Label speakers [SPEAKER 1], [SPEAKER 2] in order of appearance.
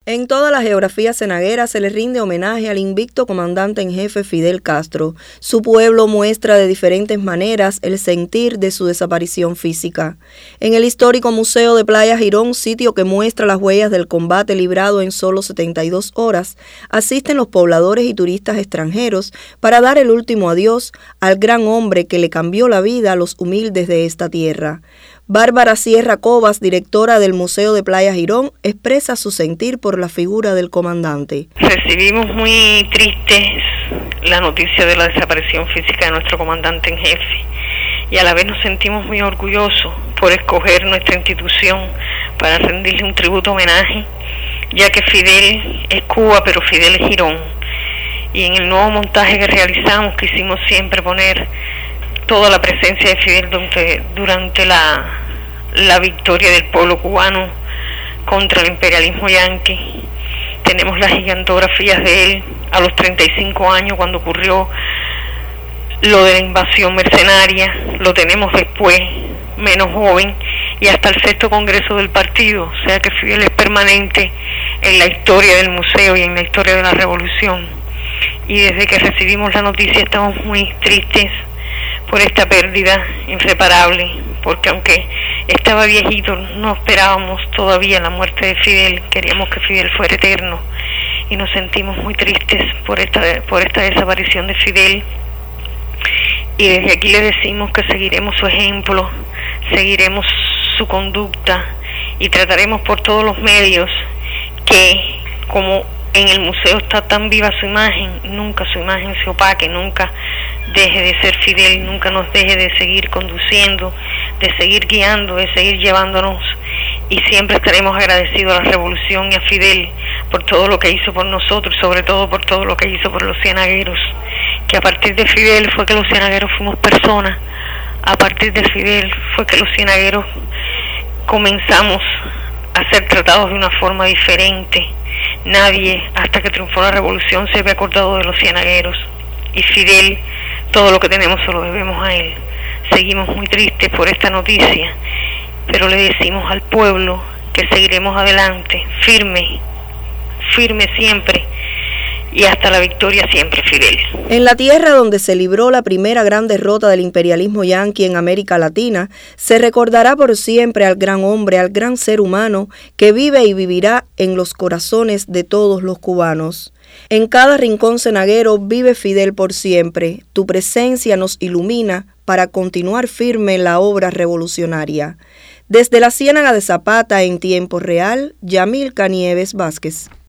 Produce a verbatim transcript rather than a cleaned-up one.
[SPEAKER 1] En toda la geografía cenaguera se le rinde homenaje al invicto comandante en jefe Fidel Castro. Su pueblo muestra de diferentes maneras el sentir de su desaparición física. En el histórico Museo de Playa Girón, sitio que muestra las huellas del combate librado en solo setenta y dos horas, asisten los pobladores y turistas extranjeros para dar el último adiós al gran hombre que le cambió la vida a los humildes de esta tierra. Bárbara Sierra Cobas, directora del Museo de Playa Girón, expresa su sentir por la figura del comandante.
[SPEAKER 2] Recibimos muy tristes la noticia de la desaparición física de nuestro comandante en jefe y a la vez nos sentimos muy orgullosos por escoger nuestra institución para rendirle un tributo homenaje, ya que Fidel es Cuba, pero Fidel es Girón. Y en el nuevo montaje que realizamos quisimos siempre poner toda la presencia de Fidel durante, durante la, la victoria del pueblo cubano contra el imperialismo yanqui. Tenemos las gigantografías de él a los treinta y cinco años cuando ocurrió lo de la invasión mercenaria, lo tenemos después, menos joven, y hasta el sexto congreso del partido, o sea que Fidel es permanente en la historia del museo y en la historia de la revolución. Y desde que recibimos la noticia estamos muy tristes por esta pérdida irreparable, porque aunque estaba viejito, no esperábamos todavía la muerte de Fidel, queríamos que Fidel fuera eterno, y nos sentimos muy tristes por esta, por esta desaparición de Fidel, y desde aquí le decimos que seguiremos su ejemplo, seguiremos su conducta, y trataremos por todos los medios que, como en el museo está tan viva su imagen, nunca su imagen se opaque, nunca deje de ser Fidel, nunca nos deje de seguir conduciendo, de seguir guiando, de seguir llevándonos, y siempre estaremos agradecidos a la revolución y a Fidel por todo lo que hizo por nosotros, sobre todo por todo lo que hizo por los cienagueros, que a partir de Fidel fue que los cienagueros fuimos personas, a partir de Fidel fue que los cienagueros comenzamos a ser tratados de una forma diferente. Nadie, hasta que triunfó la revolución, se había acordado de los cienagueros, y Fidel, todo lo que tenemos se lo debemos a él. Seguimos muy tristes por esta noticia, pero le decimos al pueblo que seguiremos adelante, firme, firme siempre, y hasta la victoria siempre, Fidel.
[SPEAKER 1] En la tierra donde se libró la primera gran derrota del imperialismo yanqui en América Latina, se recordará por siempre al gran hombre, al gran ser humano que vive y vivirá en los corazones de todos los cubanos. En cada rincón cenaguero vive Fidel por siempre. Tu presencia nos ilumina para continuar firme en la obra revolucionaria. Desde la Ciénaga de Zapata en tiempo real, Yamilca Nieves Vázquez.